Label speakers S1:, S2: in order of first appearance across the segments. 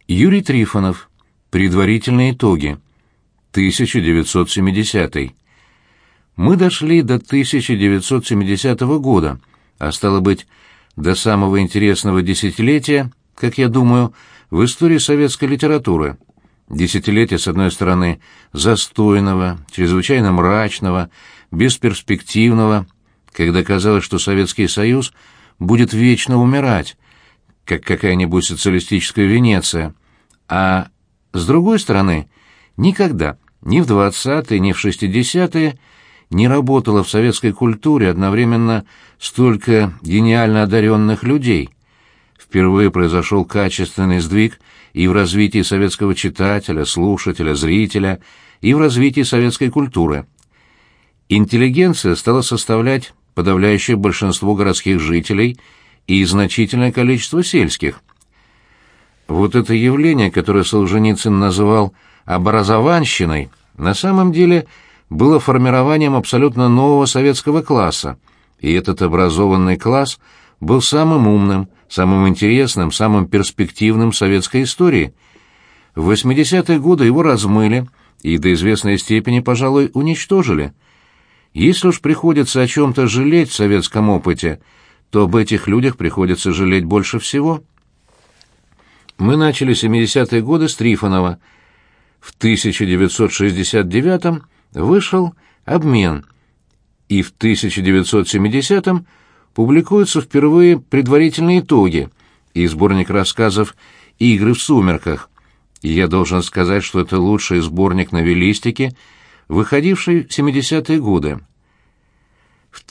S1: Юрий Трифонов. Предварительные итоги. 1970. Мы дошли до 1970 года, а стало быть, до самого интересного десятилетия, как я думаю, в истории советской литературы. Десятилетие, с одной стороны, застойного, чрезвычайно мрачного, бесперспективного, когда казалось, что Советский Союз будет вечно умирать, как какая-нибудь социалистическая Венеция, а с другой стороны, никогда, ни в 20-е, ни в 60-е, не работало в советской культуре одновременно столько гениально одаренных людей. Впервые произошел качественный сдвиг и в развитии советского читателя, слушателя, зрителя, и в развитии советской культуры. Интеллигенция стала составлять подавляющее большинство городских жителей и значительное количество сельских. Вот это явление, которое Солженицын называл «образованщиной», на самом деле было формированием абсолютно нового советского класса, и этот образованный класс был самым умным, самым интересным, самым перспективным в советской истории. В 80-е годы его размыли и до известной степени, пожалуй, уничтожили. Если уж приходится о чем-то жалеть в советском опыте, то об этих людях приходится жалеть больше всего. Мы начали 70-е годы с Трифонова. В 1969-м вышел «Обмен», и в 1970-м публикуются впервые предварительные итоги и сборник рассказов «Игры в сумерках». И я должен сказать, что это лучший сборник новеллистики, выходивший в 70-е годы. В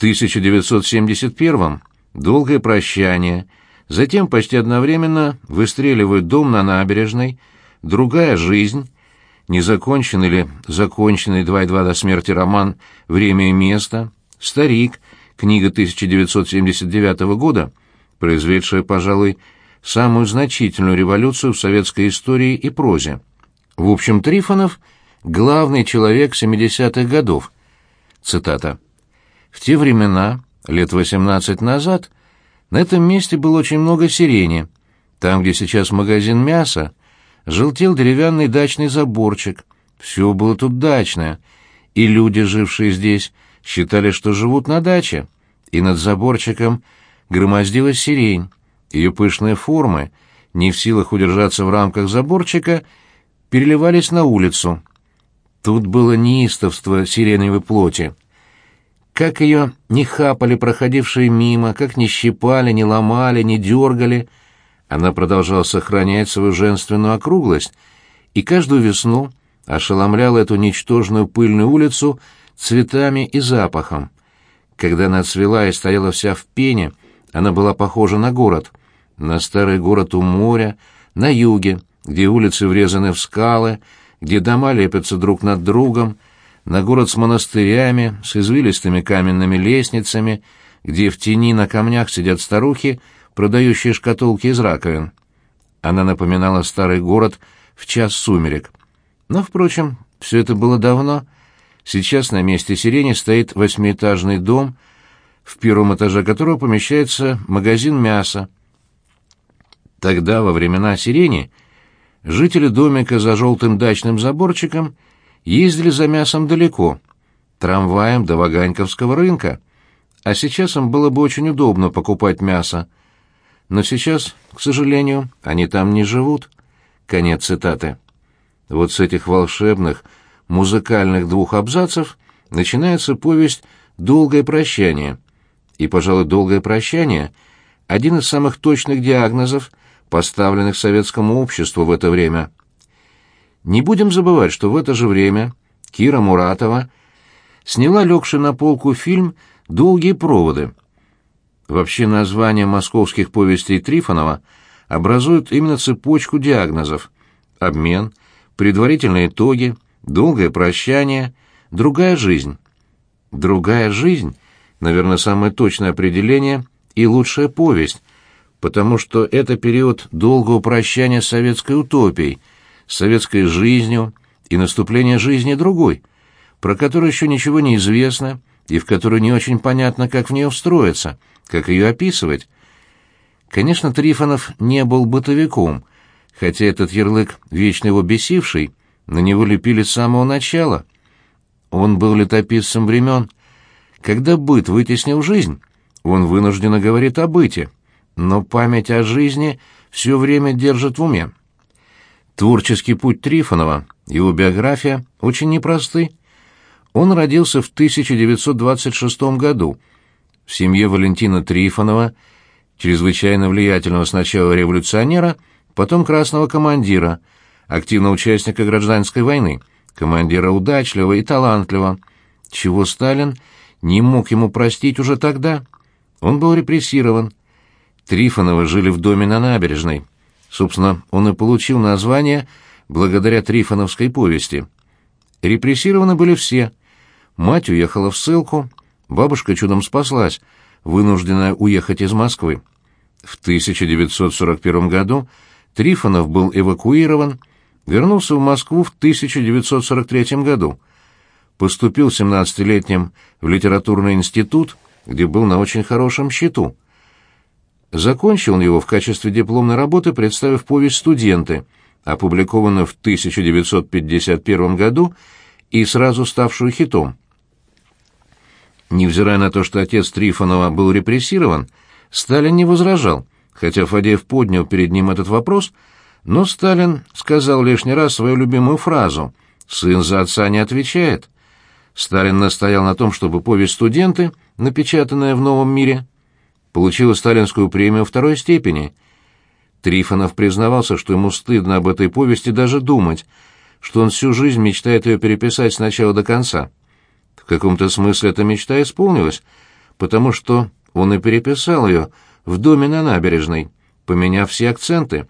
S1: 1971-м «Долгое прощание», затем почти одновременно выстреливают «Дом на набережной», «Другая жизнь», незаконченный или законченный 2,2 до смерти роман «Время и место», «Старик», книга 1979 года, произведшая, пожалуй, самую значительную революцию в советской истории и прозе. В общем, Трифонов — главный человек 70-х годов. Цитата. «В те времена, лет 18 назад, на этом месте было очень много сирени. Там, где сейчас магазин мяса, желтел деревянный дачный заборчик. Все было тут дачное, и люди, жившие здесь, считали, что живут на даче, и над заборчиком громоздилась сирень. Ее пышные формы, не в силах удержаться в рамках заборчика, переливались на улицу. Тут было неистовство сиреневой плоти. Как ее не хапали проходившие мимо, как не щипали, не ломали, не дергали, она продолжала сохранять свою женственную округлость, и каждую весну ошеломляла эту ничтожную пыльную улицу цветами и запахом. Когда она цвела и стояла вся в пене, она была похожа на город, на старый город у моря, на юге, где улицы врезаны в скалы, где дома лепятся друг над другом, на город с монастырями, с извилистыми каменными лестницами, где в тени на камнях сидят старухи, продающие шкатулки из раковин. Она напоминала старый город в час сумерек. Но, впрочем, все это было давно. Сейчас на месте сирени стоит 8-этажный дом, в первом этаже которого помещается магазин мяса. Тогда, во времена сирени, жители домика за желтым дачным заборчиком ездили за мясом далеко, трамваем до Ваганьковского рынка, а сейчас им было бы очень удобно покупать мясо. Но сейчас, к сожалению, они там не живут. Конец цитаты. Вот с этих волшебных, музыкальных 2 абзацев начинается повесть «Долгое прощание». И, пожалуй, «Долгое прощание» — один из самых точных диагнозов, поставленных советскому обществу в это время. Не будем забывать, что в это же время Кира Муратова сняла легший на полку фильм «Долгие проводы». Вообще названия московских повестей Трифонова образуют именно цепочку диагнозов: «Обмен», «Предварительные итоги», «Долгое прощание», «Другая жизнь». «Другая жизнь» — наверное, самое точное определение и лучшая повесть, потому что это период долгого прощания с советской утопией, с советской жизнью и наступления жизни другой, про которую еще ничего не известно и в которую не очень понятно, как в нее встроиться, как ее описывать. Конечно, Трифонов не был бытовиком, хотя этот ярлык, вечно его бесивший, на него лепили с самого начала. Он был летописцем времен. Когда быт вытеснил жизнь, он вынужденно говорит о быте, но память о жизни все время держит в уме. Творческий путь Трифонова, его биография очень непросты. Он родился в 1926 году в семье Валентина Трифонова, чрезвычайно влиятельного сначала революционера, потом красного командира, активного участника гражданской войны, командира удачливого и талантливого, чего Сталин не мог ему простить уже тогда. Он был репрессирован. Трифоновы жили в доме на набережной. Собственно, он и получил название благодаря Трифоновской повести. Репрессированы были все. Мать уехала в ссылку, бабушка чудом спаслась, вынужденная уехать из Москвы. В 1941 году Трифонов был эвакуирован, вернулся в Москву в 1943 году. Поступил 17-летним в литературный институт, где был на очень хорошем счету. Закончил он его в качестве дипломной работы, представив повесть «Студенты», опубликованную в 1951 году и сразу ставшую хитом. Невзирая на то, что отец Трифонова был репрессирован, Сталин не возражал, хотя Фадеев поднял перед ним этот вопрос, но Сталин сказал лишний раз свою любимую фразу «Сын за отца не отвечает». Сталин настоял на том, чтобы повесть «Студенты», напечатанная в «Новом мире», получила сталинскую премию второй степени. Трифонов признавался, что ему стыдно об этой повести даже думать, что он всю жизнь мечтает ее переписать с начала до конца. В каком-то смысле эта мечта исполнилась, потому что он и переписал ее в доме на набережной, поменяв все акценты.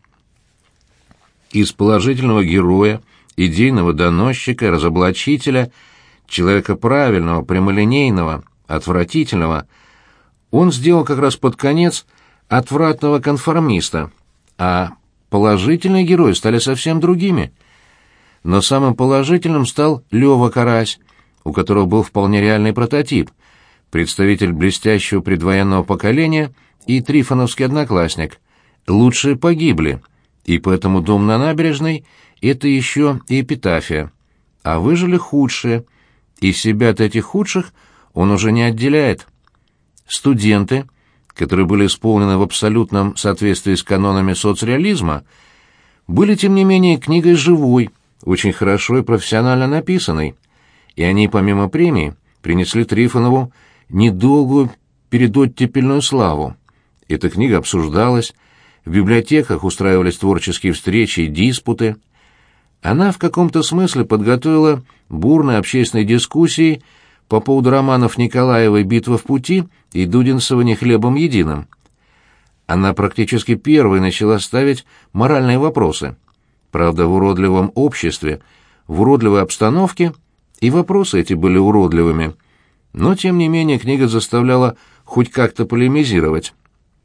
S1: Из положительного героя, идейного доносчика, разоблачителя, человека правильного, прямолинейного, отвратительного, он сделал как раз под конец отвратного конформиста, а положительные герои стали совсем другими. Но самым положительным стал Лёва Карась, у которого был вполне реальный прототип, представитель блестящего предвоенного поколения и трифоновский одноклассник. Лучшие погибли, и поэтому дом на набережной — это еще и эпитафия. А выжили худшие, и себя от этих худших он уже не отделяет. «Студенты», которые были исполнены в абсолютном соответствии с канонами соцреализма, были, тем не менее, книгой живой, очень хорошо и профессионально написанной, и они, помимо премии, принесли Трифонову недолгую передоттепельную славу. Эта книга обсуждалась, в библиотеках устраивались творческие встречи и диспуты. Она в каком-то смысле подготовила бурные общественные дискуссии по поводу романов Николаевой «Битва в пути» и Дудинцева «Не хлебом единым». Она практически первой начала ставить моральные вопросы. Правда, в уродливом обществе, в уродливой обстановке, и вопросы эти были уродливыми. Но, тем не менее, книга заставляла хоть как-то полемизировать.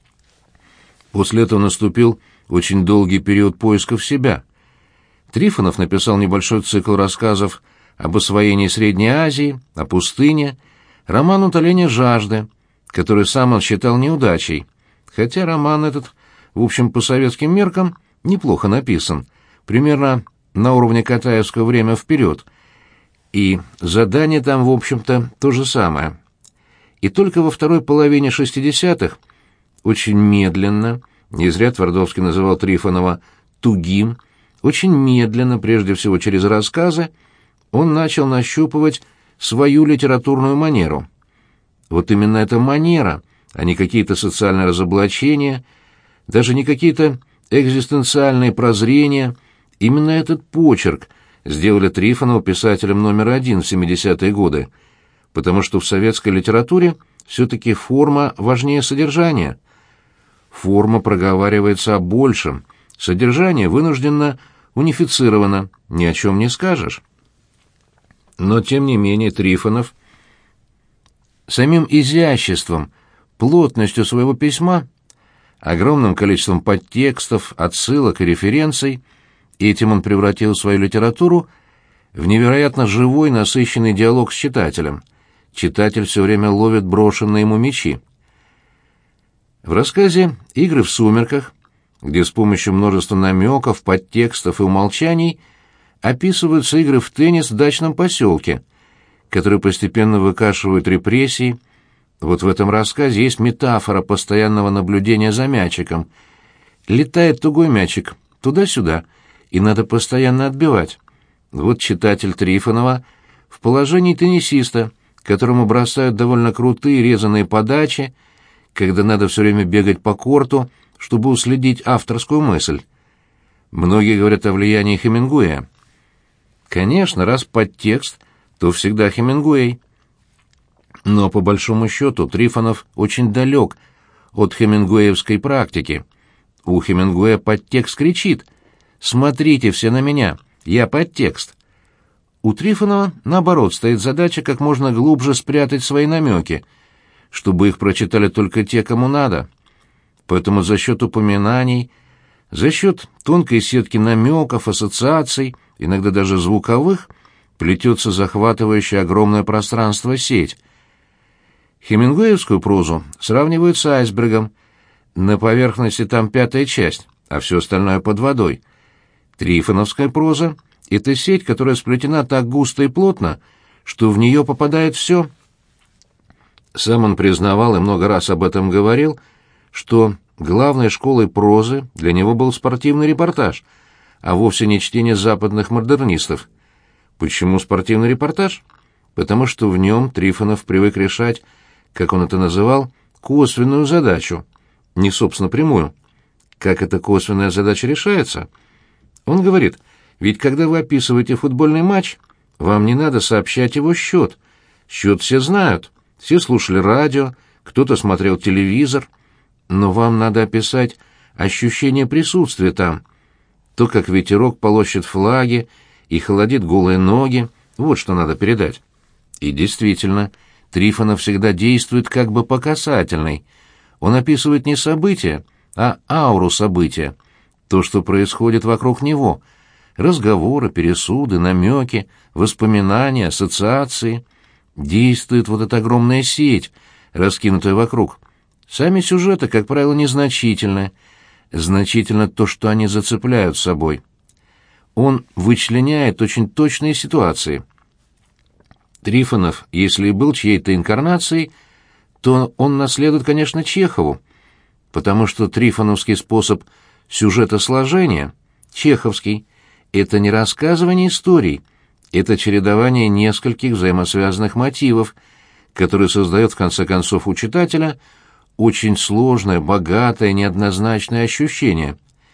S1: После этого наступил очень долгий период поисков себя. Трифонов написал небольшой цикл рассказов об освоении Средней Азии, о пустыне, роман «Утоление жажды», который сам он считал неудачей, хотя роман этот, в общем, по советским меркам, неплохо написан, примерно на уровне Катаевского «Время вперед», и задание там, в общем-то, то же самое. И только во второй половине 60-х, очень медленно, не зря Твардовский называл Трифонова «тугим», очень медленно, прежде всего через рассказы, он начал нащупывать свою литературную манеру. Вот именно эта манера, а не какие-то социальные разоблачения, даже не какие-то экзистенциальные прозрения, именно этот почерк сделали Трифонова писателем номер один в 70-е годы, потому что в советской литературе все-таки форма важнее содержания. Форма проговаривается о большем, содержание вынужденно унифицировано, ни о чем не скажешь. Но, тем не менее, Трифонов самим изяществом, плотностью своего письма, огромным количеством подтекстов, отсылок и референций, этим он превратил свою литературу в невероятно живой, насыщенный диалог с читателем. Читатель все время ловит брошенные ему мячи. В рассказе «Игры в сумерках» где с помощью множества намеков, подтекстов и умолчаний описываются игры в теннис в дачном поселке, которые постепенно выкашивают репрессии. Вот в этом рассказе есть метафора постоянного наблюдения за мячиком. Летает тугой мячик туда-сюда, и надо постоянно отбивать. Вот читатель Трифонова в положении теннисиста, которому бросают довольно крутые резаные подачи, когда надо все время бегать по корту, чтобы уследить авторскую мысль. Многие говорят о влиянии Хемингуэя. Конечно, раз подтекст, то всегда Хемингуэй. Но по большому счету Трифонов очень далек от хемингуэевской практики. У Хемингуэя подтекст кричит: «Смотрите все на меня, я подтекст». У Трифонова, наоборот, стоит задача как можно глубже спрятать свои намеки, чтобы их прочитали только те, кому надо. Поэтому за счет упоминаний, за счет тонкой сетки намеков, ассоциаций, иногда даже звуковых, плетется захватывающая огромное пространство сеть. Хемингуэевскую прозу сравнивают с айсбергом. На поверхности там 5-я часть, а все остальное под водой. Трифоновская проза — это сеть, которая сплетена так густо и плотно, что в нее попадает все. Сам он признавал и много раз об этом говорил, что главной школой прозы для него был спортивный репортаж, а вовсе не чтение западных модернистов. Почему спортивный репортаж? Потому что в нем Трифонов привык решать, как он это называл, косвенную задачу, не собственно прямую. Как эта косвенная задача решается? Он говорит: ведь когда вы описываете футбольный матч, вам не надо сообщать его счет. Счет все знают, все слушали радио, кто-то смотрел телевизор, но вам надо описать ощущение присутствия там, то, как ветерок полощет флаги и холодит голые ноги, вот что надо передать. И действительно, Трифонов всегда действует как бы по касательной. Он описывает не события, а ауру события, то, что происходит вокруг него, разговоры, пересуды, намеки, воспоминания, ассоциации. Действует вот эта огромная сеть, раскинутая вокруг. Сами сюжеты, как правило, незначительны. Значительно то, что они зацепляют собой. Он вычленяет очень точные ситуации. Трифонов, если и был чьей-то инкарнацией, то он наследует, конечно, Чехову, потому что трифоновский способ сюжетосложения, чеховский, это не рассказывание историй, это чередование нескольких взаимосвязанных мотивов, которые создает в конце концов у читателя очень сложное, богатое, неоднозначное ощущение.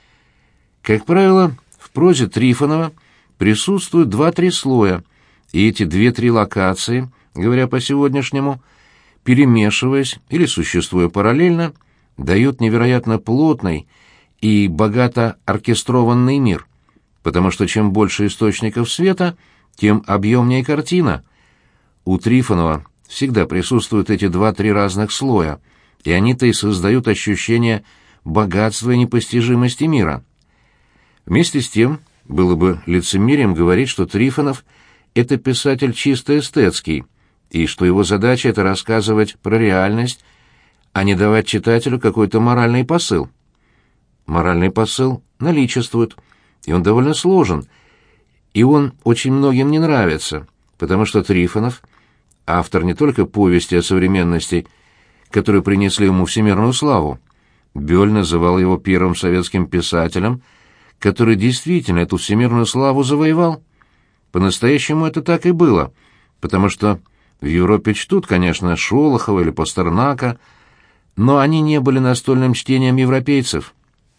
S1: Как правило, в прозе Трифонова присутствуют 2-3 слоя, и эти 2-3 локации, говоря по-сегодняшнему, перемешиваясь или существуя параллельно, дают невероятно плотный и богато оркестрованный мир, потому что чем больше источников света, тем объемнее картина. У Трифонова всегда присутствуют эти 2-3 разных слоя, и они-то и создают ощущение богатства и непостижимости мира. Вместе с тем, было бы лицемерием говорить, что Трифонов — это писатель чисто эстетский, и что его задача — это рассказывать про реальность, а не давать читателю какой-то моральный посыл. Моральный посыл наличествует, и он довольно сложен, и он очень многим не нравится, потому что Трифонов — автор не только повести о современности, которые принесли ему всемирную славу. Бёль называл его первым советским писателем, который действительно эту всемирную славу завоевал. По-настоящему это так и было, потому что в Европе чтут, конечно, Шолохова или Пастернака, но они не были настольным чтением европейцев.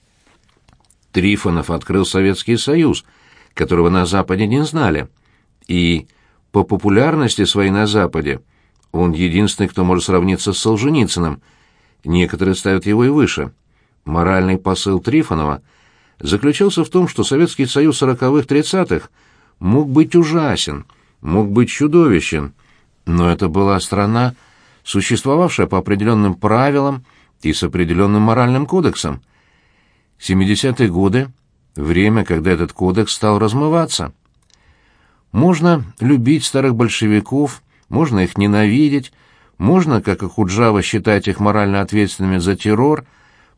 S1: Трифонов открыл Советский Союз, которого на Западе не знали, и по популярности своей на Западе он единственный, кто может сравниться с Солженицыным. Некоторые ставят его и выше. Моральный посыл Трифонова заключался в том, что Советский Союз 40-х-30-х мог быть ужасен, мог быть чудовищен, но это была страна, существовавшая по определенным правилам и с определенным моральным кодексом. 70-е годы — время, когда этот кодекс стал размываться. Можно любить старых большевиков, можно их ненавидеть, можно, как и Куджава, считать их морально ответственными за террор,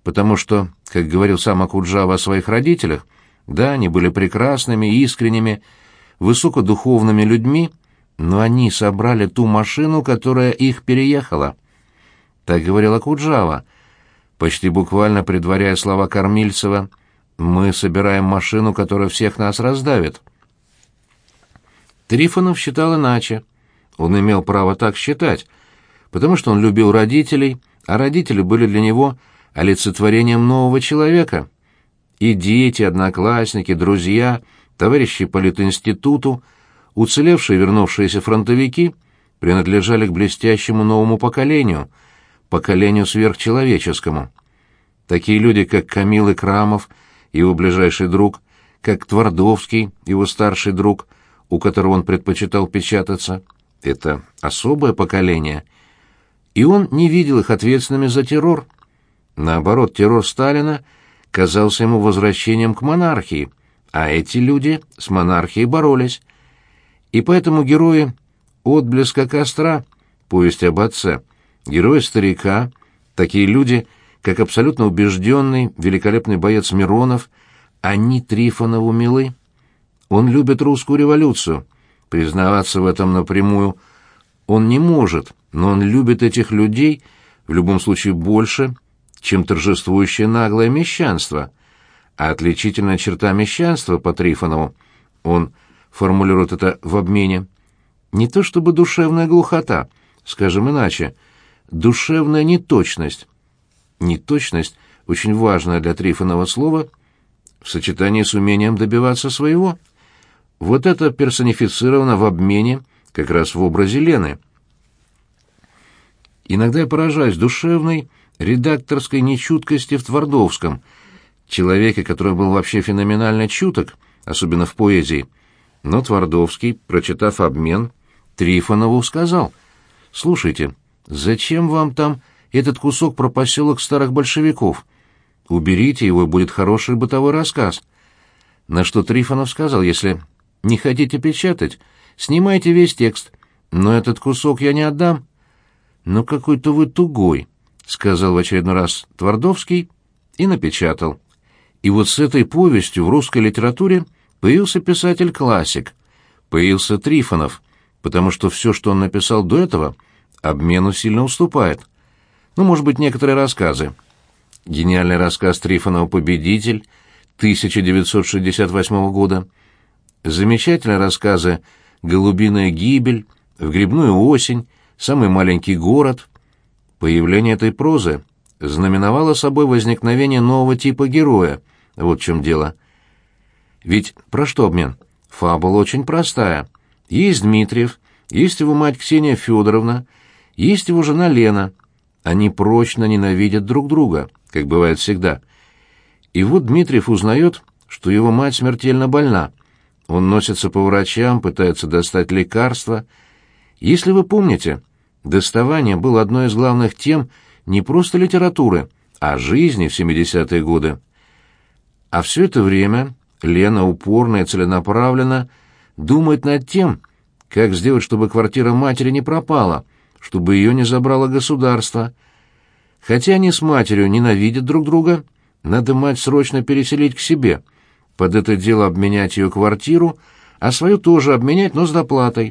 S1: потому что, как говорил сам Окуджава о своих родителях, да, они были прекрасными, искренними, высокодуховными людьми, но они собрали ту машину, которая их переехала. Так говорил Окуджава, почти буквально предваряя слова Кормильцева: «Мы собираем машину, которая всех нас раздавит». Трифонов считал иначе. Он имел право так считать, потому что он любил родителей, а родители были для него олицетворением нового человека. И дети, одноклассники, друзья, товарищи по политинституту, уцелевшие вернувшиеся фронтовики принадлежали к блестящему новому поколению, поколению сверхчеловеческому. Такие люди, как Камил Икрамов, его ближайший друг, как Твардовский, его старший друг, у которого он предпочитал печататься, это особое поколение. И он не видел их ответственными за террор. Наоборот, террор Сталина казался ему возвращением к монархии, а эти люди с монархией боролись. И поэтому герои «Отблеска костра», повесть об отце, герои «Старика», такие люди, как абсолютно убежденный, великолепный боец Миронов, они Трифонову милы. Он любит русскую революцию. Признаваться в этом напрямую он не может, но он любит этих людей в любом случае больше, чем торжествующее наглое мещанство. А отличительная черта мещанства по Трифонову, он формулирует это в обмене, не то чтобы душевная глухота, скажем иначе, душевная неточность. Неточность — очень важное для Трифонова слово в сочетании с умением добиваться своего. Вот это персонифицировано в обмене как раз в образе Лены. Иногда я поражаюсь душевной, редакторской нечуткости в Твардовском, человеке, который был вообще феноменально чуток, особенно в поэзии. Но Твардовский, прочитав обмен, Трифонову сказал: «Слушайте, зачем вам там этот кусок про поселок старых большевиков? Уберите его, и будет хороший бытовой рассказ». На что Трифонов сказал: «Если не хотите печатать, снимайте весь текст, но этот кусок я не отдам». «Ну какой-то вы тугой», — сказал в очередной раз Твардовский и напечатал. И вот с этой повестью в русской литературе появился писатель-классик, появился Трифонов, потому что все, что он написал до этого, обмену сильно уступает. Ну, может быть, некоторые рассказы. Гениальный рассказ Трифонова «Победитель» 1968 года, замечательные рассказы «Голубиная гибель», «В грибную осень», «Самый маленький город». Появление этой прозы знаменовало собой возникновение нового типа героя. Вот в чем дело. Ведь про что обмен? Фабула очень простая. Есть Дмитриев, есть его мать Ксения Федоровна, есть его жена Лена. Они прочно ненавидят друг друга, как бывает всегда. И вот Дмитриев узнает, что его мать смертельно больна. Он носится по врачам, пытается достать лекарства. Если вы помните, доставание было одной из главных тем не просто литературы, а жизни в 70-е годы. А все это время Лена упорно и целенаправленно думает над тем, как сделать, чтобы квартира матери не пропала, чтобы ее не забрало государство. Хотя они с матерью ненавидят друг друга, надо мать срочно переселить к себе, под это дело обменять ее квартиру, а свою тоже обменять, но с доплатой.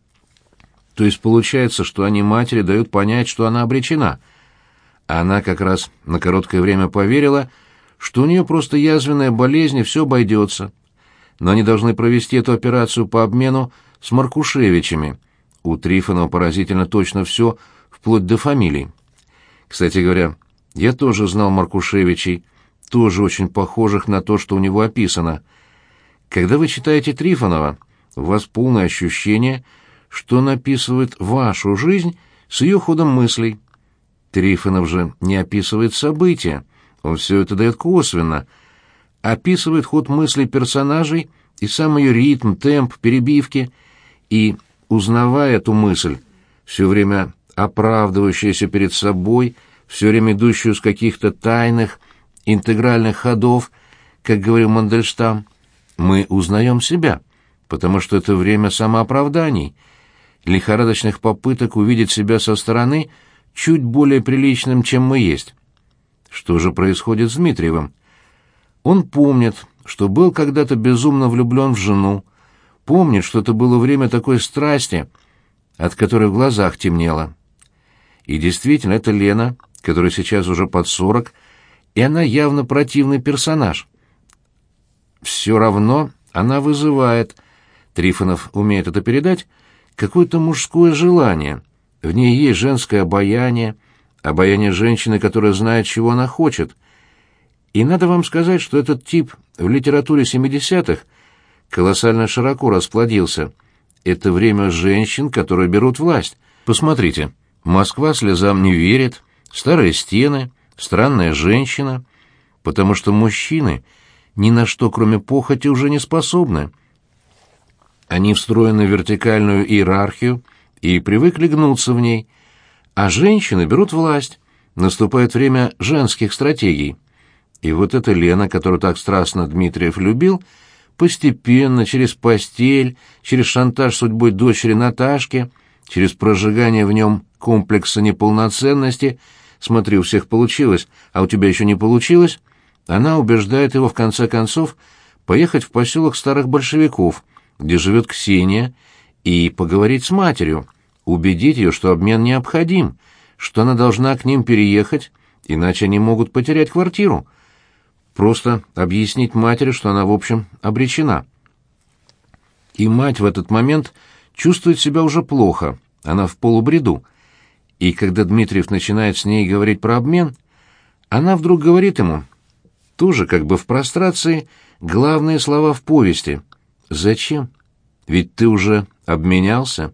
S1: То есть получается, что они матери дают понять, что она обречена. А она как раз на короткое время поверила, что у нее просто язвенная болезнь и все обойдется. Но они должны провести эту операцию по обмену с Маркушевичами. У Трифонова поразительно точно все, вплоть до фамилий. Кстати говоря, я тоже знал Маркушевичей, тоже очень похожих на то, что у него описано. Когда вы читаете Трифонова, у вас полное ощущение, что он описывает вашу жизнь с ее ходом мыслей. Трифонов же не описывает события, он все это дает косвенно, описывает ход мыслей персонажей и сам ее ритм, темп, перебивки, и, узнавая эту мысль, все время оправдывающуюся перед собой, все время идущую с каких-то тайных, интегральных ходов, как говорил Мандельштам, мы узнаем себя, потому что это время самооправданий, лихорадочных попыток увидеть себя со стороны чуть более приличным, чем мы есть. Что же происходит с Дмитриевым? Он помнит, что был когда-то безумно влюблен в жену, помнит, что это было время такой страсти, от которой в глазах темнело. И действительно, это Лена, которой сейчас уже под 40, и она явно противный персонаж. Все равно она вызывает, Трифонов умеет это передать, какое-то мужское желание. В ней есть женское обаяние, обаяние женщины, которая знает, чего она хочет. И надо вам сказать, что этот тип в литературе 70-х колоссально широко расплодился. Это время женщин, которые берут власть. Посмотрите, «Москва слезам не верит», «Старые стены», «Странная женщина», потому что мужчины ни на что, кроме похоти, уже не способны. Они встроены в вертикальную иерархию и привыкли гнуться в ней, а женщины берут власть, наступает время женских стратегий. И вот эта Лена, которую так страстно Дмитриев любил, постепенно, через постель, через шантаж судьбой дочери Наташки, через прожигание в нем комплекса неполноценности, смотри, у всех получилось, а у тебя еще не получилось, она убеждает его в конце концов поехать в поселок старых большевиков, где живет Ксения, и поговорить с матерью, убедить ее, что обмен необходим, что она должна к ним переехать, иначе они могут потерять квартиру. Просто объяснить матери, что она, в общем, обречена. И мать в этот момент чувствует себя уже плохо, она в полубреду. И когда Дмитриев начинает с ней говорить про обмен, она вдруг говорит ему, тоже как бы в прострации, главные слова в повести. «Зачем? Ведь ты уже обменялся».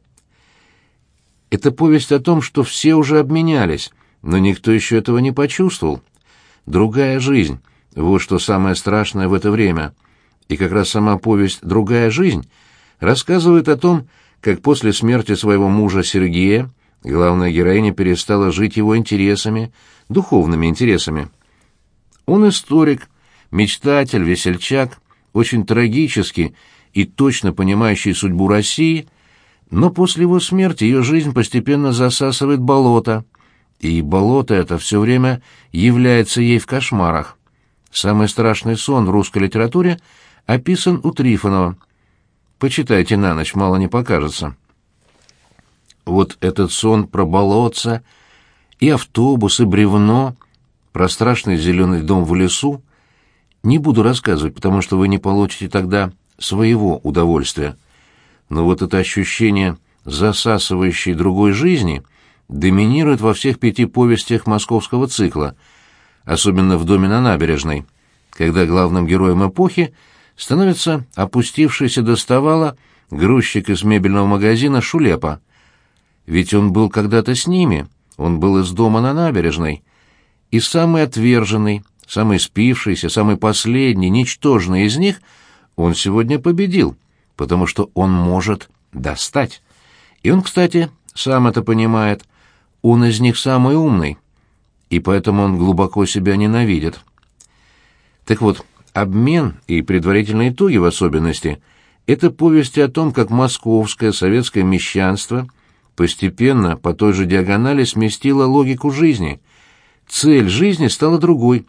S1: Это повесть о том, что все уже обменялись, но никто еще этого не почувствовал. Другая жизнь — вот что самое страшное в это время. И как раз сама повесть «Другая жизнь» рассказывает о том, как после смерти своего мужа Сергея главная героиня перестала жить его интересами, духовными интересами. Он историк, мечтатель, весельчак, очень трагически и точно понимающий судьбу России, но после его смерти ее жизнь постепенно засасывает болото, и болото это все время является ей в кошмарах. Самый страшный сон в русской литературе описан у Трифонова. Почитайте на ночь, мало не покажется. Вот этот сон про болотца, и автобус, и бревно, про страшный зеленый дом в лесу не буду рассказывать, потому что вы не получите тогда своего удовольствия. Но вот это ощущение засасывающей другой жизни доминирует во всех 5 повестях московского цикла, особенно в «Доме на набережной», когда главным героем эпохи становится опустившийся доставало грузчик из мебельного магазина Шулепа. Ведь он был когда-то с ними, он был из «Дома на набережной», и самый отверженный, самый спившийся, самый последний, ничтожный из них он сегодня победил, потому что он может достать. И он, кстати, сам это понимает, он из них самый умный, и поэтому он глубоко себя ненавидит. Так вот, «Обмен» и «Предварительные итоги» в особенности — это повести о том, как московское советское мещанство постепенно по той же диагонали сместило логику жизни. Цель жизни стала другой.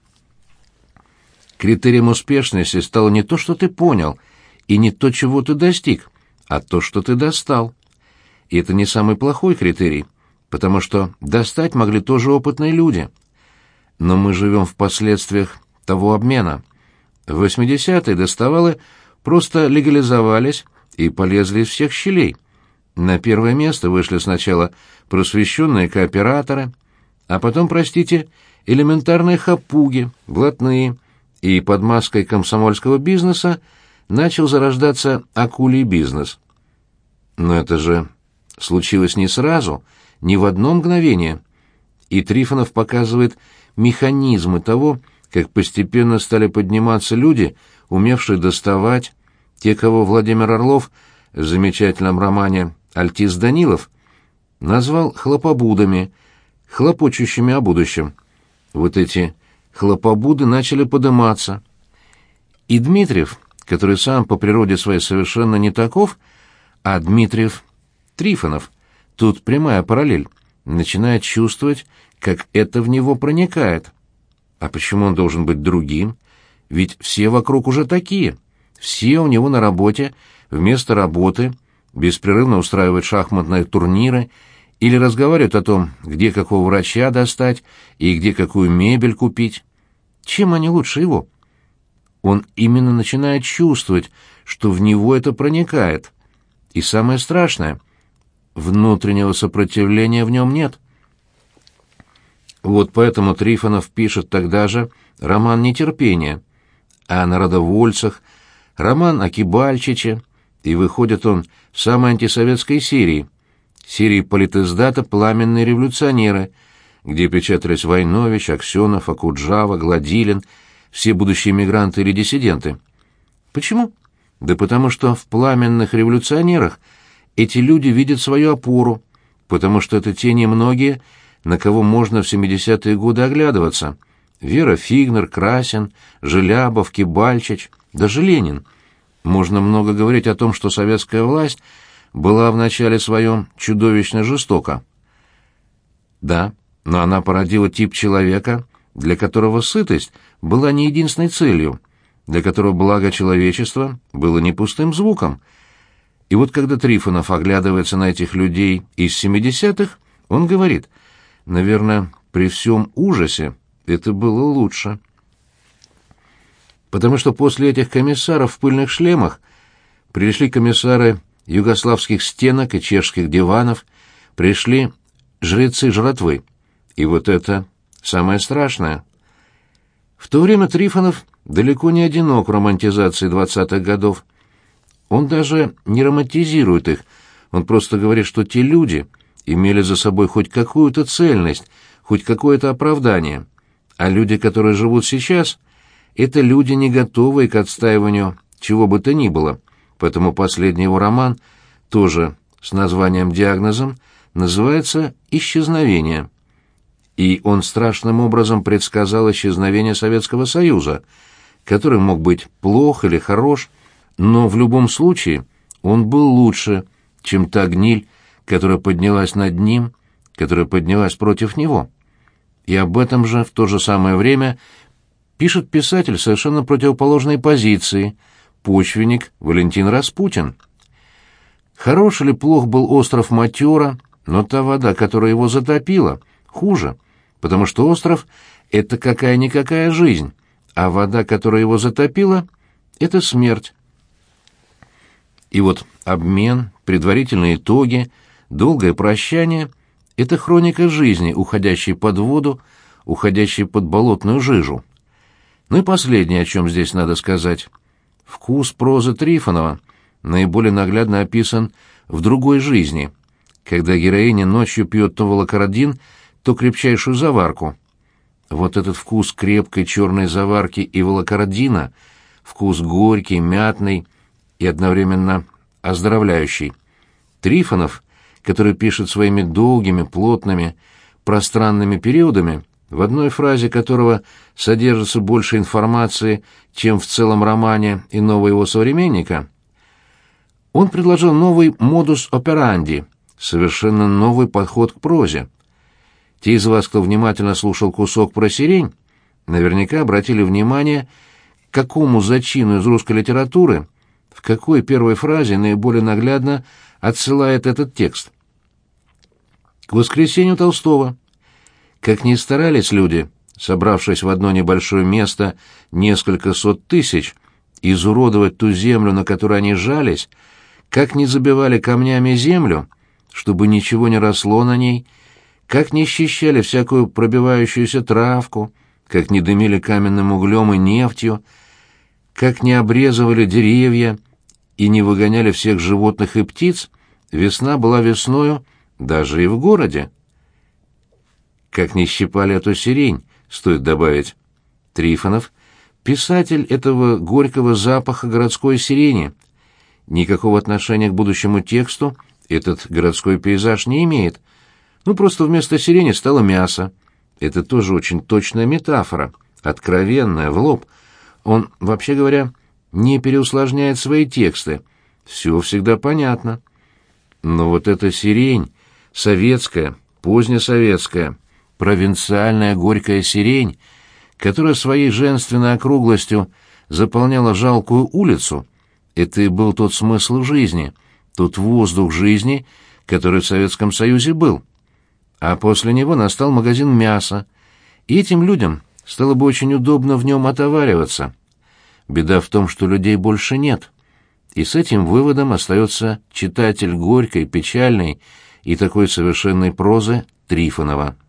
S1: Критерием успешности стало не то, что ты понял, и не то, чего ты достиг, а то, что ты достал. И это не самый плохой критерий, потому что достать могли тоже опытные люди. Но мы живем в последствиях того обмена. В 80-е доставалы просто легализовались и полезли из всех щелей. На первое место вышли сначала просвещенные кооператоры, а потом, простите, элементарные хапуги, блатные, и под маской комсомольского бизнеса начал зарождаться акулий бизнес. Но это же случилось не сразу, не в одно мгновение. И Трифонов показывает механизмы того, как постепенно стали подниматься люди, умевшие доставать, те, кого Владимир Орлов в замечательном романе «Альтис Данилов» назвал хлопобудами, хлопочущими о будущем. Вот эти хлопобуды начали подниматься. И Дмитриев, который сам по природе своей совершенно не таков, а Дмитриев — Трифонов, тут прямая параллель, начинает чувствовать, как это в него проникает. А почему он должен быть другим? Ведь все вокруг уже такие. Все у него на работе, вместо работы, беспрерывно устраивают шахматные турниры или разговаривают о том, где какого врача достать и где какую мебель купить. Чем они лучше его? Он именно начинает чувствовать, что в него это проникает. И самое страшное — внутреннего сопротивления в нем нет. Вот поэтому Трифонов пишет тогда же роман «Нетерпение», о народовольцах, роман о Кибальчиче, и выходит он в самой антисоветской серии политиздата «Пламенные революционеры», где печатались Войнович, Аксенов, Окуджава, Гладилин, все будущие мигранты или диссиденты. Почему? Да потому что в «Пламенных революционерах» эти люди видят свою опору, потому что это те немногие, на кого можно в 70-е годы оглядываться. Вера Фигнер, Красин, Желябов, Кибальчич, даже Ленин. Можно много говорить о том, что советская власть была в начале своем чудовищно жестока. Да, но она породила тип человека, для которого сытость была не единственной целью, для которого благо человечества было не пустым звуком. И вот когда Трифонов оглядывается на этих людей из 70-х, он говорит: наверное, при всем ужасе это было лучше. Потому что после этих комиссаров в пыльных шлемах пришли комиссары югославских стенок и чешских диванов, пришли жрецы жратвы. И вот это самое страшное. В то время Трифонов далеко не одинок в романтизации 20-х годов. Он даже не романтизирует их, он просто говорит, что те люди имели за собой хоть какую-то цельность, хоть какое-то оправдание. А люди, которые живут сейчас, это люди, не готовые к отстаиванию чего бы то ни было. Поэтому последний его роман, тоже с названием-диагнозом, называется «Исчезновение». И он страшным образом предсказал исчезновение Советского Союза, который мог быть плох или хорош, но в любом случае он был лучше, чем та гниль, которая поднялась над ним, которая поднялась против него. И об этом же в то же самое время пишет писатель совершенно противоположной позиции, почвенник Валентин Распутин. Хорош или плох был остров Матера, но та вода, которая его затопила, хуже, потому что остров — это какая-никакая жизнь, а вода, которая его затопила, — это смерть. И вот обмен, предварительные итоги, долгое прощание — это хроника жизни, уходящей под воду, уходящей под болотную жижу. Ну и последнее, о чем здесь надо сказать. Вкус прозы Трифонова наиболее наглядно описан в «Другой жизни», когда героиня ночью пьет то волокордин, то крепчайшую заварку. Вот этот вкус крепкой черной заварки и волокордина, вкус горький, мятный и одновременно оздоровляющий. Трифонов, который пишет своими долгими, плотными, пространными периодами, в одной фразе которого содержится больше информации, чем в целом романе иного его современника, он предложил новый модус операнди, совершенно новый подход к прозе. Те из вас, кто внимательно слушал кусок про сирень, наверняка обратили внимание, к какому зачину из русской литературы, в какой первой фразе наиболее наглядно отсылает этот текст. К «Воскресенью» Толстого. Как ни старались люди, собравшись в одно небольшое место несколько сот тысяч, изуродовать ту землю, на которой они жались, как ни забивали камнями землю, чтобы ничего не росло на ней, как ни счищали всякую пробивающуюся травку, как ни дымили каменным углем и нефтью, как ни обрезывали деревья и не выгоняли всех животных и птиц, весна была весною даже и в городе. Как ни щипали эту сирень, стоит добавить. Трифонов — писатель этого горького запаха городской сирени. Никакого отношения к будущему тексту этот городской пейзаж не имеет. Ну, просто вместо сирени стало мясо. Это тоже очень точная метафора, откровенная, в лоб. Он, вообще говоря, не переусложняет свои тексты. Все всегда понятно. Но вот эта сирень, советская, позднесоветская, провинциальная горькая сирень, которая своей женственной округлостью заполняла жалкую улицу, это и был тот смысл жизни, тот воздух жизни, который в Советском Союзе был. А после него настал магазин мяса, и этим людям стало бы очень удобно в нем отовариваться. Беда в том, что людей больше нет. И с этим выводом остается читатель горькой, печальной и такой совершенной прозы Трифонова.